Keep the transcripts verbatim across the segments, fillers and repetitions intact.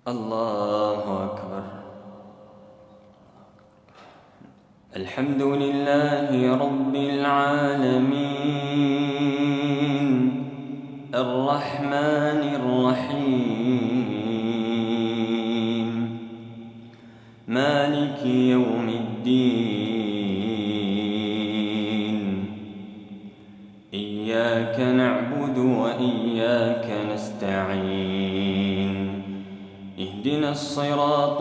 الله أكبر. الحمد لله رب العالمين الرحمن الرحيم مالك يوم الدين. إياك نعبد وإياك نستعين. اهدنا الصراط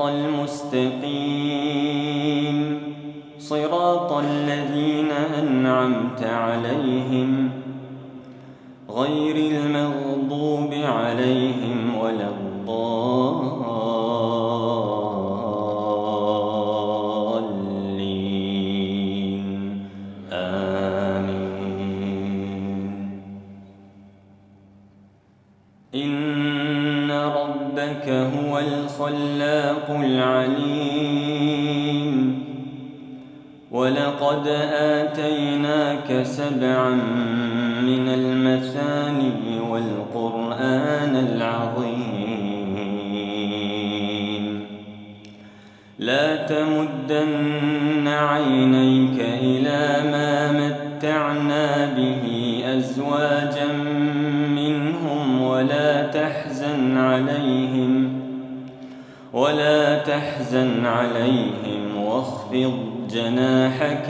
المستقيم صراط الذين أنعمت عليهم غير المغضوب عليهم ولا الضالين. آمين. إن ربك هو الخلاق العليم ولقد آتيناك سبعا من المثاني والقرآن العظيم. لا تمدن عينيك إلى ما متعنا به أزواجا منهم ولا تحزن عليهم ولا تحزن عليهم واخفض جناحك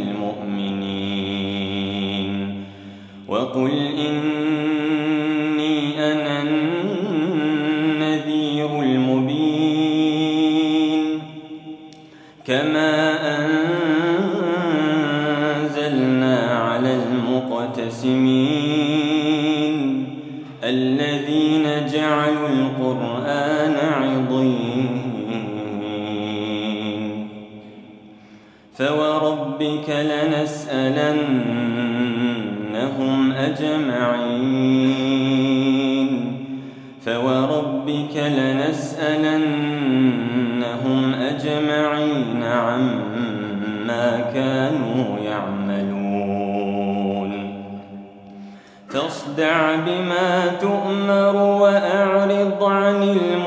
للمؤمنين وقل إني أنا النذير المبين. كما أنزلنا على المقتسمين الذين جعلوا القرآن عضين. فوربك لنسألنهم أجمعين فوربك لنسألنهم أجمعين عما كانوا يعملون. فاصدع بما تؤمر وأعرض عن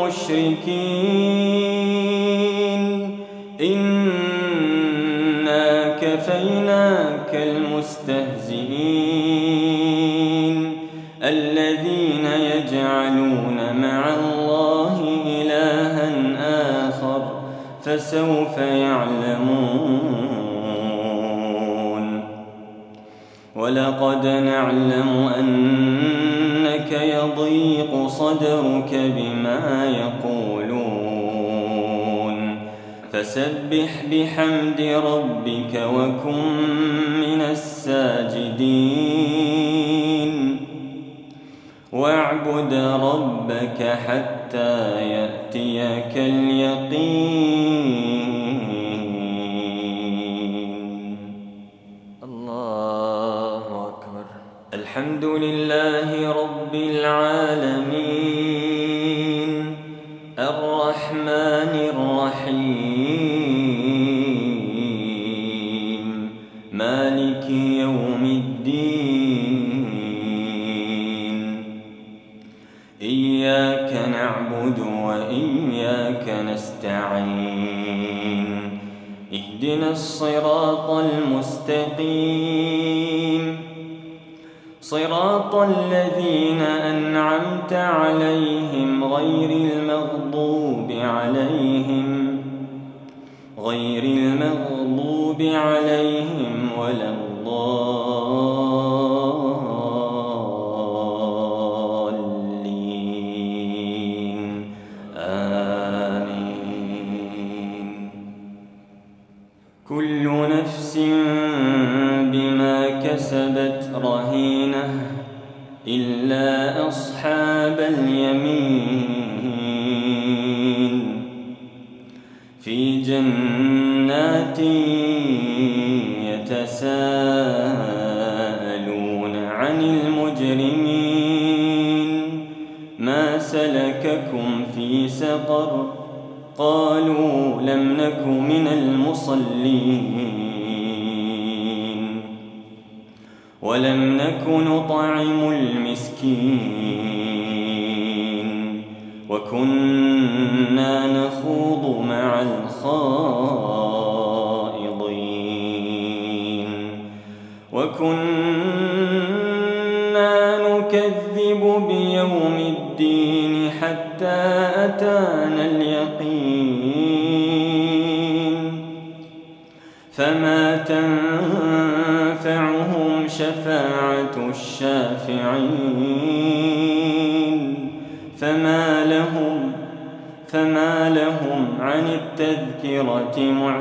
المشركين إنا كفيناك المستهزئين الذين يجعلون مع الله إلها آخر فسوف يعلمون. ولقد نعلم أنك يضيق صدرك بما يقولون فسبح بحمد ربك وكن من الساجدين واعبد ربك حتى يأتيك اليقين. الله أكبر. الحمد لله رب العالمين الرحمن الرحيم مالك يوم الدين. إياك نعبد وإياك نستعين. اهدنا الصراط المستقيم صراط الذين أنعمت عليهم غير المغضوب عليهم غير المغضوب عليهم ولا الضالين. آمين. كل نفس بما كسبت رهينة إلا أصحاب اليمين في جنات يتساءلون عن المجرمين ما سلككم في سقر قالوا لم نك من المصلين ولم نك نطعم المسكين وكنا مع الخائضين وكنا نكذب بيوم الدين حتى أتانا اليقين فما تنفعهم شفاعة الشافعين فما لهم فما لهم عن التذكرة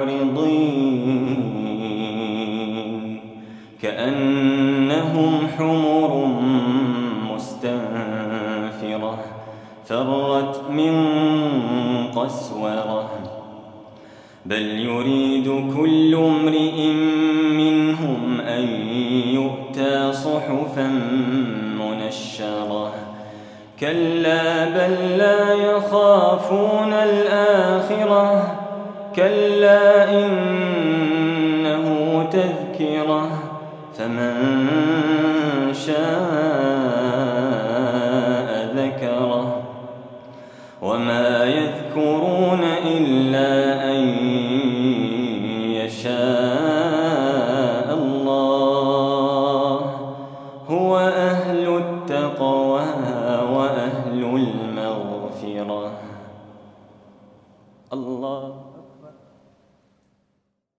معرضين كأنهم حمر مستنفرة فرت من قسورة بل يريد كل امرئ منهم أن يؤتى صحفا منشرة كلا بل لا يخافون الآخرة كلا إنه تذكرة فمن شاء ذكره وما يذكرون